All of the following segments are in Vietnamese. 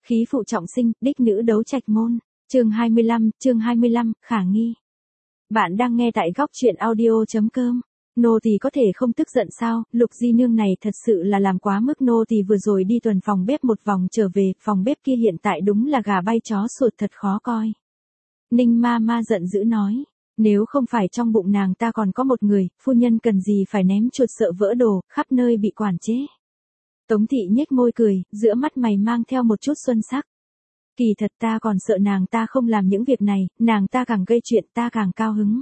Khí phụ trọng sinh, đích nữ đấu trạch môn. Chương 25, khả nghi. Bạn đang nghe tại góc truyện audio.com. Nô tỳ có thể không tức giận sao? Lục Di Nương này thật sự là làm quá mức. Nô tỳ vừa rồi đi tuần phòng bếp một vòng trở về, phòng bếp kia hiện tại đúng là gà bay chó sụt, thật khó coi. Ninh ma ma giận dữ nói. Nếu không phải trong bụng nàng ta còn có một người, phu nhân cần gì phải ném chuột sợ vỡ đồ, khắp nơi bị quản chế. Tống thị nhếch môi cười, giữa mắt mày mang theo một chút xuân sắc. Kỳ thật ta còn sợ nàng ta không làm những việc này, nàng ta càng gây chuyện ta càng cao hứng.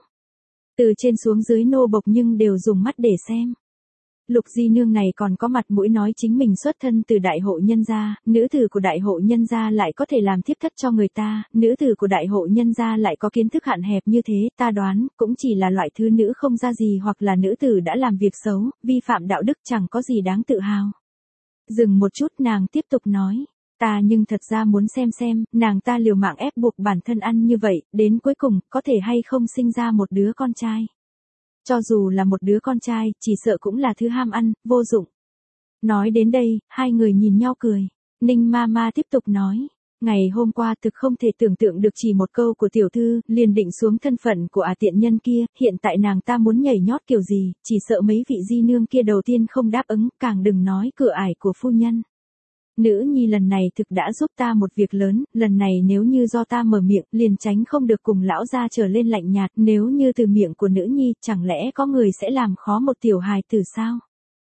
Từ trên xuống dưới nô bộc nhưng đều dùng mắt để xem. Lục Di Nương này còn có mặt mũi nói chính mình xuất thân từ đại hộ nhân gia, nữ tử của đại hộ nhân gia lại có thể làm thiếp thất cho người ta, nữ tử của đại hộ nhân gia lại có kiến thức hạn hẹp như thế, ta đoán, cũng chỉ là loại thứ nữ không ra gì hoặc là nữ tử đã làm việc xấu, vi phạm đạo đức chẳng có gì đáng tự hào. Dừng một chút nàng tiếp tục nói. Ta nhưng thật ra muốn xem, nàng ta liều mạng ép buộc bản thân ăn như vậy, đến cuối cùng, có thể hay không sinh ra một đứa con trai. Cho dù là một đứa con trai, chỉ sợ cũng là thứ ham ăn, vô dụng. Nói đến đây, hai người nhìn nhau cười. Ninh ma ma tiếp tục nói. Ngày hôm qua thực không thể tưởng tượng được chỉ một câu của tiểu thư, liền định xuống thân phận của tiện nhân kia, hiện tại nàng ta muốn nhảy nhót kiểu gì, chỉ sợ mấy vị di nương kia đầu tiên không đáp ứng, càng đừng nói cửa ải của phu nhân. Nữ nhi lần này thực đã giúp ta một việc lớn, lần này nếu như do ta mở miệng, liền tránh không được cùng lão gia trở lên lạnh nhạt, nếu như từ miệng của nữ nhi, chẳng lẽ có người sẽ làm khó một tiểu hài tử sao?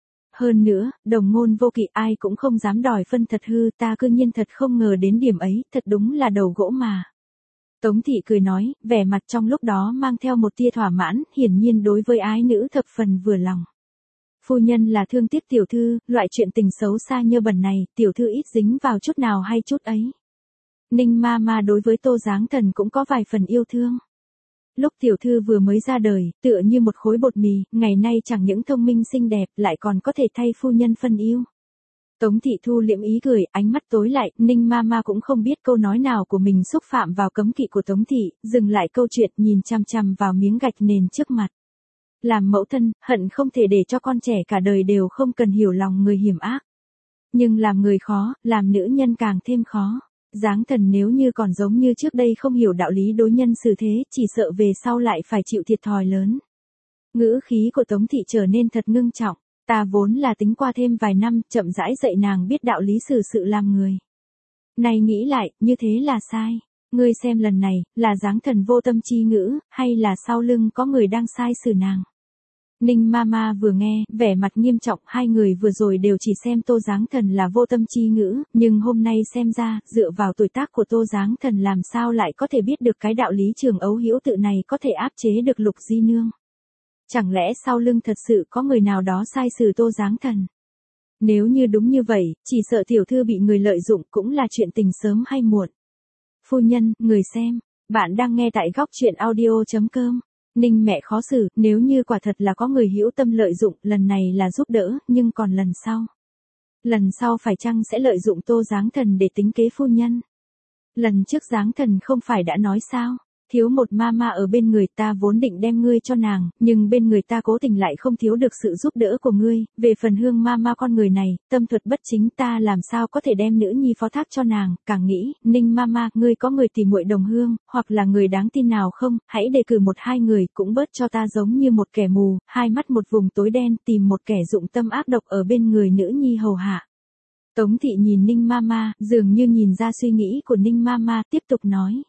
Hơn nữa, đồng ngôn vô kỵ ai cũng không dám đòi phân thật hư, ta cư nhiên thật không ngờ đến điểm ấy, thật đúng là đầu gỗ mà. Tống thị cười nói, vẻ mặt trong lúc đó mang theo một tia thỏa mãn, hiển nhiên đối với ái nữ thập phần vừa lòng. Phu nhân là thương tiếc tiểu thư, loại chuyện tình xấu xa nhơ bẩn này, tiểu thư ít dính vào chút nào hay chút ấy. Ninh ma ma đối với Tô Giáng Thần cũng có vài phần yêu thương. Lúc tiểu thư vừa mới ra đời, tựa như một khối bột mì, ngày nay chẳng những thông minh xinh đẹp, lại còn có thể thay phu nhân phân yêu. Tống thị thu liễm ý cười, ánh mắt tối lại, Ninh ma ma cũng không biết câu nói nào của mình xúc phạm vào cấm kỵ của Tống thị, dừng lại câu chuyện nhìn chằm chằm vào miếng gạch nền trước mặt. Làm mẫu thân, hận không thể để cho con trẻ cả đời đều không cần hiểu lòng người hiểm ác. Nhưng làm người khó, làm nữ nhân càng thêm khó. Giáng Thần nếu như còn giống như trước đây không hiểu đạo lý đối nhân xử thế, chỉ sợ về sau lại phải chịu thiệt thòi lớn. Ngữ khí của Tống thị trở nên thật ngưng trọng, ta vốn là tính qua thêm vài năm, chậm rãi dạy nàng biết đạo lý xử sự làm người. Này nghĩ lại, như thế là sai. Ngươi xem lần này, là Giáng Thần vô tâm chi ngữ, hay là sau lưng có người đang sai xử nàng. Ninh ma ma vừa nghe, vẻ mặt nghiêm trọng, hai người vừa rồi đều chỉ xem Tô Giáng Thần là vô tâm chi ngữ, nhưng hôm nay xem ra, dựa vào tuổi tác của Tô Giáng Thần làm sao lại có thể biết được cái đạo lý trường ấu hữu tự này có thể áp chế được Lục Di Nương. Chẳng lẽ sau lưng thật sự có người nào đó sai xử Tô Giáng Thần? Nếu như đúng như vậy, chỉ sợ tiểu thư bị người lợi dụng cũng là chuyện tình sớm hay muộn. Phu nhân, người xem, bạn đang nghe tại góc truyện audio.com. Ninh mẹ khó xử, nếu như quả thật là có người hữu tâm lợi dụng, lần này là giúp đỡ, nhưng còn lần sau. Lần sau phải chăng sẽ lợi dụng Tô Giáng Thần để tính kế phu nhân? Lần trước Giáng Thần không phải đã nói sao? Thiếu một ma ma ở bên người ta vốn định đem ngươi cho nàng, nhưng bên người ta cố tình lại không thiếu được sự giúp đỡ của ngươi, về phần Hương ma ma con người này, tâm thuật bất chính ta làm sao có thể đem nữ nhi phó thác cho nàng, càng nghĩ, Ninh ma ma, ngươi có người tỉ muội đồng hương, hoặc là người đáng tin nào không, hãy đề cử một hai người, cũng bớt cho ta giống như một kẻ mù, hai mắt một vùng tối đen, tìm một kẻ dụng tâm ác độc ở bên người nữ nhi hầu hạ. Tống thị nhìn Ninh ma ma, dường như nhìn ra suy nghĩ của Ninh ma ma, tiếp tục nói.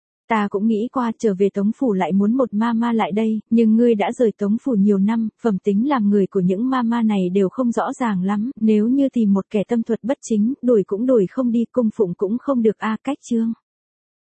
Ta cũng nghĩ qua trở về Tống Phủ lại muốn một ma ma lại đây, nhưng ngươi đã rời Tống Phủ nhiều năm, phẩm tính làm người của những ma ma này đều không rõ ràng lắm, nếu như tìm một kẻ tâm thuật bất chính, đuổi cũng đuổi không đi, cung phụng cũng không được cách chương.